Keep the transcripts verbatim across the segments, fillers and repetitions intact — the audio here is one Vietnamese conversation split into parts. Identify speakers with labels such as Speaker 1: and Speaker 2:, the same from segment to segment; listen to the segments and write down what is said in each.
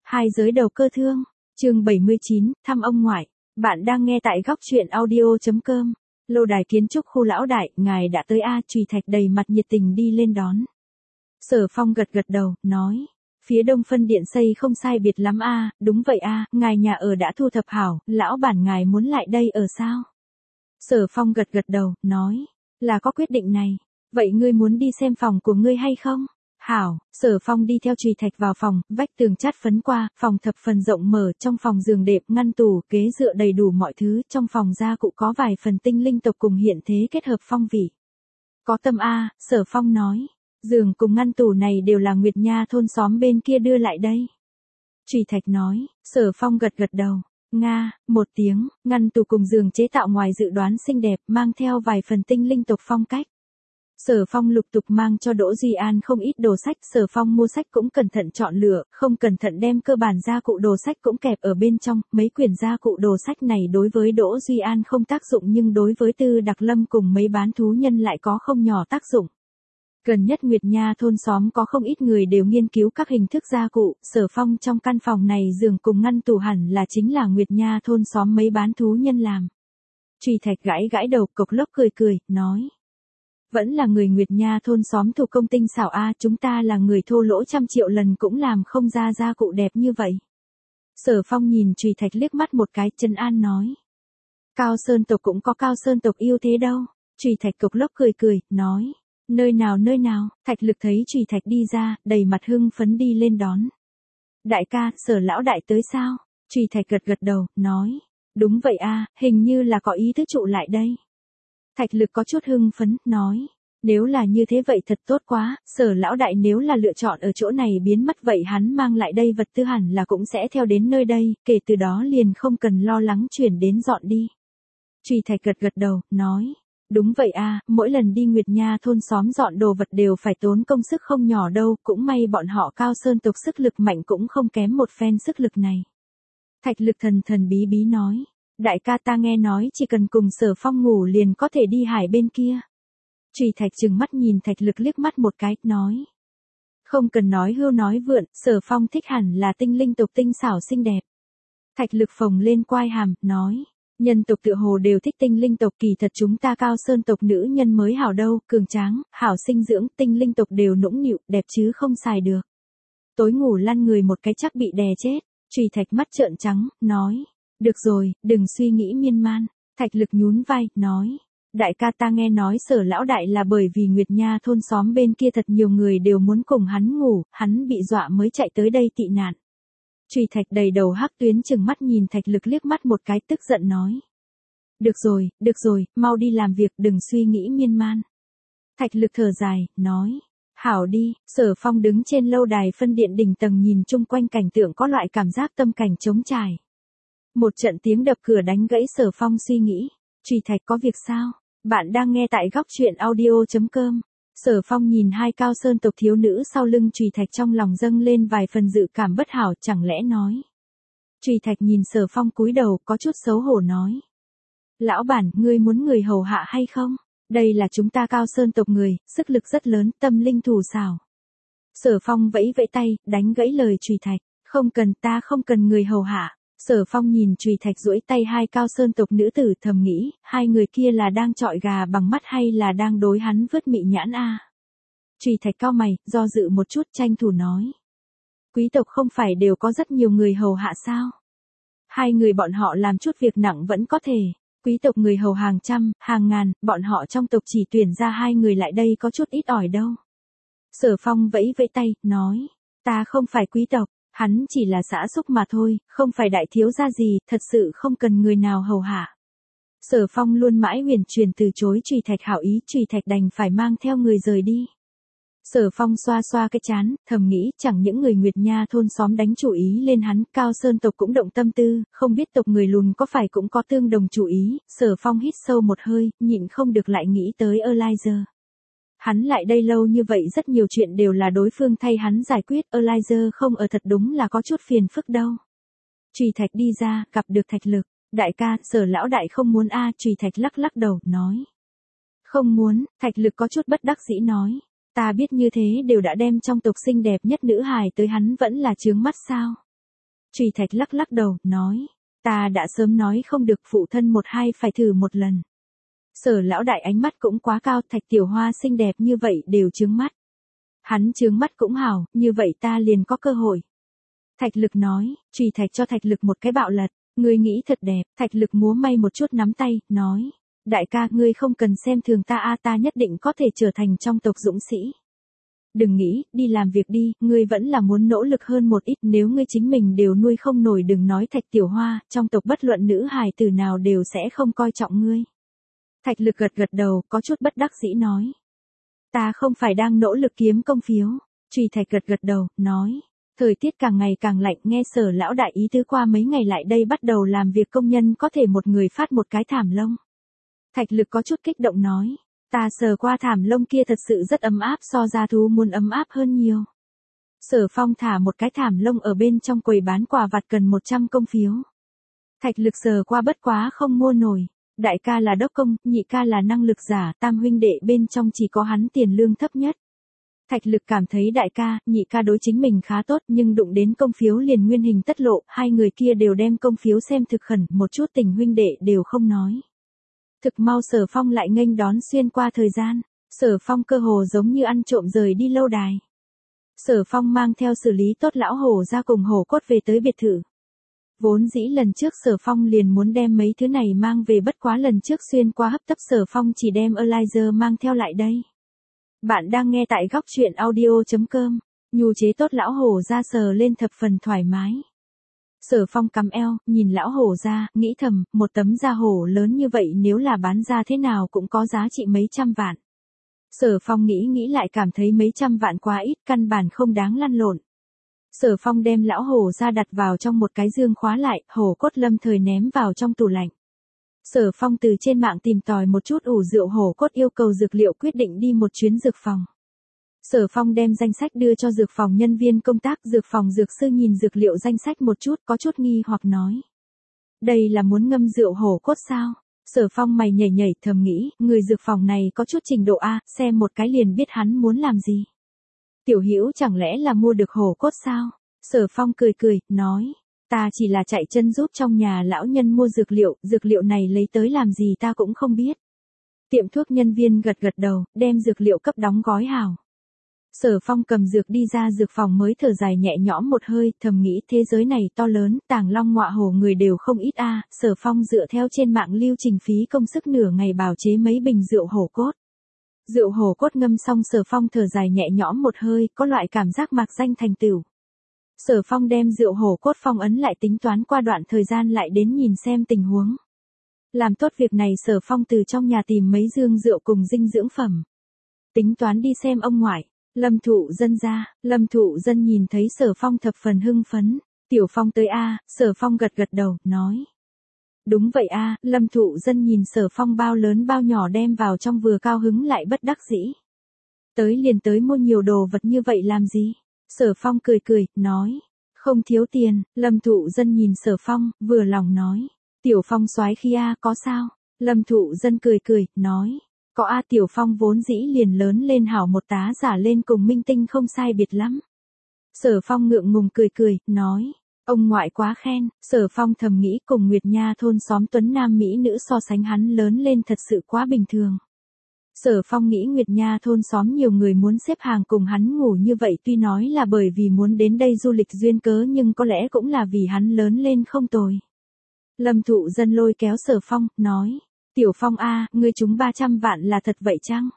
Speaker 1: Hai giới đầu cơ thương, chương bảy mươi chín, thăm ông ngoại. Bạn đang nghe tại góc truyện audio.com. Lô đài kiến trúc khu Lão Đại, ngài đã tới a? Trùy Thạch đầy mặt nhiệt tình đi lên đón. Sở Phong gật gật đầu, nói. Phía đông phân điện xây không sai biệt lắm a, đúng vậy a, ngài nhà ở đã thu thập hảo, lão bản ngài muốn lại đây ở sao? Sở Phong gật gật đầu, nói. Là có quyết định này. Vậy ngươi muốn đi xem phòng của ngươi hay không? Hảo, Sở Phong đi theo Trùy Thạch vào phòng, vách tường chát phấn qua, phòng thập phần rộng mở, trong phòng giường đệm, ngăn tủ, ghế dựa đầy đủ mọi thứ, trong phòng gia cụ có vài phần tinh linh tộc cùng hiện thế kết hợp phong vị. Có tâm a, Sở Phong nói. Giường cùng ngăn tủ này đều là Nguyệt Nha thôn xóm bên kia đưa lại đây. Trùy Thạch nói, Sở Phong gật gật đầu. Nga, một tiếng, ngăn tủ cùng giường chế tạo ngoài dự đoán xinh đẹp, mang theo vài phần tinh linh tộc phong cách. Sở Phong lục tục mang cho Đỗ Duy An không ít đồ sách, Sở Phong mua sách cũng cẩn thận chọn lựa, không cẩn thận đem cơ bản gia cụ đồ sách cũng kẹp ở bên trong, mấy quyển gia cụ đồ sách này đối với Đỗ Duy An không tác dụng nhưng đối với Tư Đặc Lâm cùng mấy bán thú nhân lại có không nhỏ tác dụng. Gần nhất Nguyệt Nha thôn xóm có không ít người đều nghiên cứu các hình thức gia cụ, Sở Phong trong căn phòng này giường cùng ngăn tủ hẳn là chính là Nguyệt Nha thôn xóm mấy bán thú nhân làm. Trùy Thạch gãi gãi đầu, cộc lốc cười cười, nói. Vẫn là người Nguyệt Nha thôn xóm thủ công tinh xảo a, chúng ta là người thô lỗ trăm triệu lần cũng làm không ra gia cụ đẹp như vậy. Sở Phong nhìn Trùy Thạch liếc mắt một cái, trấn an nói. Cao Sơn tộc cũng có Cao Sơn tộc yêu thế đâu. Trùy Thạch cộc lốc cười cười, nói. Nơi nào nơi nào, Thạch Lực thấy Trùy Thạch đi ra, đầy mặt hưng phấn đi lên đón. Đại ca, Sở lão đại tới sao? Trùy Thạch gật gật đầu, nói. Đúng vậy a, hình như là có ý tứ trụ lại đây. Thạch Lực có chút hưng phấn, nói. Nếu là như thế vậy thật tốt quá, Sở lão đại nếu là lựa chọn ở chỗ này biến mất vậy hắn mang lại đây vật tư hẳn là cũng sẽ theo đến nơi đây, kể từ đó liền không cần lo lắng chuyển đến dọn đi. Trùy Thạch gật gật đầu, nói. Đúng vậy a, mỗi lần đi Nguyệt Nha thôn xóm dọn đồ vật đều phải tốn công sức không nhỏ đâu, cũng may bọn họ Cao Sơn tộc sức lực mạnh cũng không kém một phen sức lực này. Thạch Lực thần thần bí bí nói. Đại ca ta nghe nói chỉ cần cùng Sở Phong ngủ liền có thể đi hải bên kia. Trùy Thạch trừng mắt nhìn Thạch Lực liếc mắt một cái, nói. Không cần nói hưu nói vượn, Sở Phong thích hẳn là tinh linh tộc tinh xảo xinh đẹp. Thạch Lực phồng lên quai hàm, nói. Nhân tộc tựa hồ đều thích tinh linh tộc, kỳ thật chúng ta Cao Sơn tộc nữ nhân mới hảo đâu, cường tráng, hảo sinh dưỡng, tinh linh tộc đều nũng nịu, đẹp chứ không xài được. Tối ngủ lăn người một cái chắc bị đè chết. Trùy Thạch mắt trợn trắng, nói. Được rồi, đừng suy nghĩ miên man. Thạch Lực nhún vai, nói. Đại ca ta nghe nói Sở lão đại là bởi vì Nguyệt Nha thôn xóm bên kia thật nhiều người đều muốn cùng hắn ngủ, hắn bị dọa mới chạy tới đây tị nạn. Trùy Thạch đầy đầu hắc tuyến chừng mắt nhìn Thạch Lực liếc mắt một cái, tức giận nói. Được rồi, được rồi, mau đi làm việc, đừng suy nghĩ miên man. Thạch Lực thở dài, nói. Hảo đi. Sở Phong đứng trên lâu đài phân điện đỉnh tầng nhìn chung quanh cảnh tượng có loại cảm giác tâm cảnh trống trải. Một trận tiếng đập cửa đánh gãy Sở Phong suy nghĩ. Trùy Thạch có việc sao? Bạn đang nghe tại góc truyện audio.com. Sở Phong nhìn hai Cao Sơn tộc thiếu nữ sau lưng Trùy Thạch trong lòng dâng lên vài phần dự cảm bất hảo, chẳng lẽ nói. Trùy Thạch nhìn Sở Phong cúi đầu có chút xấu hổ nói. Lão bản, ngươi muốn người hầu hạ hay không? Đây là chúng ta Cao Sơn tộc người, sức lực rất lớn, tâm linh thủ xảo. Sở Phong vẫy vẫy tay, đánh gãy lời Trùy Thạch. Không cần, ta không cần người hầu hạ. Sở Phong nhìn Trùy Thạch duỗi tay hai Cao Sơn tộc nữ tử, thầm nghĩ, hai người kia là đang chọi gà bằng mắt hay là đang đối hắn vứt mị nhãn a? Trùy Thạch cau mày, do dự một chút, tranh thủ nói. Quý tộc không phải đều có rất nhiều người hầu hạ sao? Hai người bọn họ làm chút việc nặng vẫn có thể. Quý tộc người hầu hàng trăm, hàng ngàn, bọn họ trong tộc chỉ tuyển ra hai người lại đây có chút ít ỏi đâu. Sở Phong vẫy vẫy tay, nói. Ta không phải quý tộc. Hắn chỉ là xã xúc mà thôi, không phải đại thiếu gia gì, thật sự không cần người nào hầu hạ. Sở Phong luôn mãi huyền truyền từ chối Trùy Thạch hảo ý, Trùy Thạch đành phải mang theo người rời đi. Sở Phong xoa xoa cái chán, thầm nghĩ chẳng những người Nguyệt Nha thôn xóm đánh chủ ý lên hắn, Cao Sơn tộc cũng động tâm tư, không biết tộc người lùn có phải cũng có tương đồng chủ ý. Sở Phong hít sâu một hơi, nhịn không được lại nghĩ tới Elijah. Hắn lại đây lâu như vậy rất nhiều chuyện đều là đối phương thay hắn giải quyết, Elijah không ở thật đúng là có chút phiền phức đâu. Trùy Thạch đi ra, gặp được Thạch Lực. Đại ca, Sở lão đại không muốn a? Trùy Thạch lắc lắc đầu, nói. Không muốn. Thạch Lực có chút bất đắc dĩ nói. Ta biết như thế đều đã đem trong tộc xinh đẹp nhất nữ hài tới hắn vẫn là chướng mắt sao? Trùy Thạch lắc lắc đầu, nói. Ta đã sớm nói không được, phụ thân một hai phải thử một lần. Sở lão đại ánh mắt cũng quá cao, Thạch tiểu hoa xinh đẹp như vậy đều chướng mắt. Hắn chướng mắt cũng hảo, như vậy ta liền có cơ hội. Thạch Lực nói, Trùy Thạch cho Thạch Lực một cái bạo lật, ngươi nghĩ thật đẹp. Thạch Lực múa may một chút nắm tay, nói, đại ca ngươi không cần xem thường ta a, ta nhất định có thể trở thành trong tộc dũng sĩ. Đừng nghĩ, đi làm việc đi, ngươi vẫn là muốn nỗ lực hơn một ít, nếu ngươi chính mình đều nuôi không nổi đừng nói Thạch tiểu hoa, trong tộc bất luận nữ hài tử nào đều sẽ không coi trọng ngươi. Thạch Lực gật gật đầu, có chút bất đắc dĩ nói. Ta không phải đang nỗ lực kiếm công phiếu. Trùy Thạch gật gật đầu, nói. Thời tiết càng ngày càng lạnh, nghe Sở lão đại ý tứ qua mấy ngày lại đây bắt đầu làm việc công nhân có thể một người phát một cái thảm lông. Thạch Lực có chút kích động nói. Ta sờ qua thảm lông kia thật sự rất ấm áp, so ra thú muốn ấm áp hơn nhiều. Sở Phong thả một cái thảm lông ở bên trong quầy bán quà vặt cần một trăm công phiếu. Thạch Lực sờ qua bất quá không mua nổi. Đại ca là đốc công, nhị ca là năng lực giả, tam huynh đệ bên trong chỉ có hắn tiền lương thấp nhất. Thạch Lực cảm thấy đại ca, nhị ca đối chính mình khá tốt, nhưng đụng đến công phiếu liền nguyên hình tất lộ, hai người kia đều đem công phiếu xem thực khẩn, một chút tình huynh đệ đều không nói. Thực mau Sở Phong lại nghênh đón xuyên qua thời gian, Sở Phong cơ hồ giống như ăn trộm rời đi lâu đài. Sở Phong mang theo xử lý tốt lão hổ ra cùng hổ cốt về tới biệt thự. Vốn dĩ lần trước Sở Phong liền muốn đem mấy thứ này mang về, bất quá lần trước xuyên qua hấp tấp Sở Phong chỉ đem Eliza mang theo lại đây. Bạn đang nghe tại góc truyện audio chấm com, nhu chế tốt lão hổ ra sờ lên thập phần thoải mái. Sở Phong cắm eo, nhìn lão hổ ra, nghĩ thầm, một tấm da hổ lớn như vậy nếu là bán ra thế nào cũng có giá trị mấy trăm vạn. Sở Phong nghĩ nghĩ lại cảm thấy mấy trăm vạn quá ít, căn bản không đáng lăn lộn. Sở Phong đem lão hổ ra đặt vào trong một cái dương khóa lại, hổ cốt lâm thời ném vào trong tủ lạnh. Sở Phong từ trên mạng tìm tòi một chút ủ rượu hổ cốt, yêu cầu dược liệu, quyết định đi một chuyến dược phòng. Sở Phong đem danh sách đưa cho dược phòng nhân viên công tác, dược phòng dược sư nhìn dược liệu danh sách một chút, có chút nghi hoặc nói. Đây là muốn ngâm rượu hổ cốt sao? Sở Phong mày nhảy nhảy thầm nghĩ, người dược phòng này có chút trình độ A, xem một cái liền biết hắn muốn làm gì. Tiểu Hữu chẳng lẽ là mua được hổ cốt sao? Sở Phong cười cười, nói. Ta chỉ là chạy chân giúp trong nhà lão nhân mua dược liệu, dược liệu này lấy tới làm gì ta cũng không biết. Tiệm thuốc nhân viên gật gật đầu, đem dược liệu cấp đóng gói hảo. Sở Phong cầm dược đi ra dược phòng mới thở dài nhẹ nhõm một hơi, thầm nghĩ thế giới này to lớn, tàng long ngọa hổ người đều không ít a. Sở Phong dựa theo trên mạng lưu trình phí công sức nửa ngày bào chế mấy bình rượu hổ cốt. Rượu hổ cốt ngâm xong Sở Phong thở dài nhẹ nhõm một hơi, có loại cảm giác mạc danh thành tựu. Sở Phong đem rượu hổ cốt phong ấn lại, tính toán qua đoạn thời gian lại đến nhìn xem tình huống. Làm tốt việc này Sở Phong từ trong nhà tìm mấy dương rượu cùng dinh dưỡng phẩm. Tính toán đi xem ông ngoại. Lâm Thụ Dân ra, Lâm Thụ Dân nhìn thấy Sở Phong thập phần hưng phấn. Tiểu Phong tới a. Sở Phong gật gật đầu, nói. Đúng vậy a. Lâm Thụ Dân nhìn Sở Phong bao lớn bao nhỏ đem vào trong vừa cao hứng lại bất đắc dĩ. Tới liền tới mua nhiều đồ vật như vậy làm gì? Sở Phong cười cười, nói. Không thiếu tiền. Lâm Thụ Dân nhìn Sở Phong, vừa lòng nói. Tiểu Phong soái khi a, có sao? Lâm Thụ Dân cười cười, nói. Có a. Tiểu Phong vốn dĩ liền lớn lên hảo, một tá giả lên cùng minh tinh không sai biệt lắm. Sở Phong ngượng ngùng cười cười, nói. Ông ngoại quá khen. Sở Phong thầm nghĩ cùng Nguyệt Nha thôn xóm tuấn nam mỹ nữ so sánh hắn lớn lên thật sự quá bình thường. Sở Phong nghĩ Nguyệt Nha thôn xóm nhiều người muốn xếp hàng cùng hắn ngủ như vậy, tuy nói là bởi vì muốn đến đây du lịch duyên cớ nhưng có lẽ cũng là vì hắn lớn lên không tồi. Lâm Thụ Dân lôi kéo Sở Phong, nói. Tiểu Phong a, ngươi trúng ba trăm vạn là thật vậy chăng?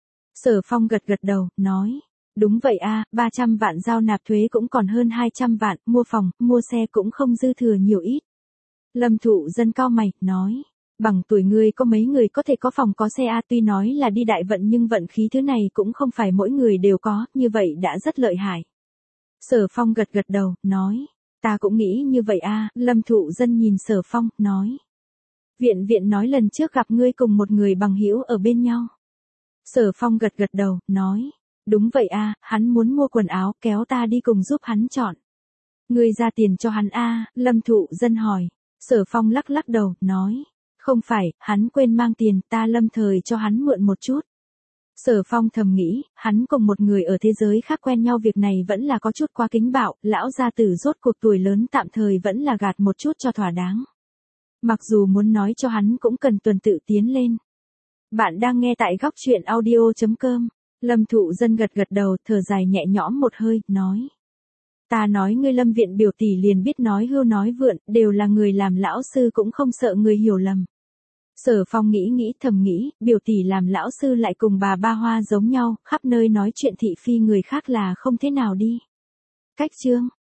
Speaker 1: Sở Phong gật gật đầu, nói. Đúng vậy a, ba trăm vạn giao nạp thuế cũng còn hơn hai trăm vạn, mua phòng, mua xe cũng không dư thừa nhiều ít. Lâm Thụ Dân cau mày, nói. Bằng tuổi ngươi có mấy người có thể có phòng có xe a, tuy nói là đi đại vận nhưng vận khí thứ này cũng không phải mỗi người đều có, như vậy đã rất lợi hại. Sở Phong gật gật đầu, nói. Ta cũng nghĩ như vậy a. Lâm Thụ Dân nhìn Sở Phong, nói. Viện viện nói lần trước gặp ngươi cùng một người bằng hữu ở bên nhau. Sở Phong gật gật đầu, nói. Đúng vậy a, hắn muốn mua quần áo, kéo ta đi cùng giúp hắn chọn. Ngươi ra tiền cho hắn a? Lâm Thụ Dân hỏi. Sở Phong lắc lắc đầu, nói. Không phải, hắn quên mang tiền, ta lâm thời cho hắn mượn một chút. Sở Phong thầm nghĩ, hắn cùng một người ở thế giới khác quen nhau việc này vẫn là có chút quá kính bạo, lão gia tử rốt cuộc tuổi lớn tạm thời vẫn là gạt một chút cho thỏa đáng. Mặc dù muốn nói cho hắn cũng cần tuần tự tiến lên. Bạn đang nghe tại góc chuyện audio chấm com. Lâm Thụ Dân gật gật đầu, thở dài nhẹ nhõm một hơi, nói. Ta nói ngươi Lâm viện biểu tỷ liền biết nói hưu nói vượn, đều là người làm lão sư cũng không sợ người hiểu lầm. Sở Phong nghĩ nghĩ thầm nghĩ, biểu tỷ làm lão sư lại cùng bà Ba Hoa giống nhau, khắp nơi nói chuyện thị phi người khác là không thế nào đi. Cách chương,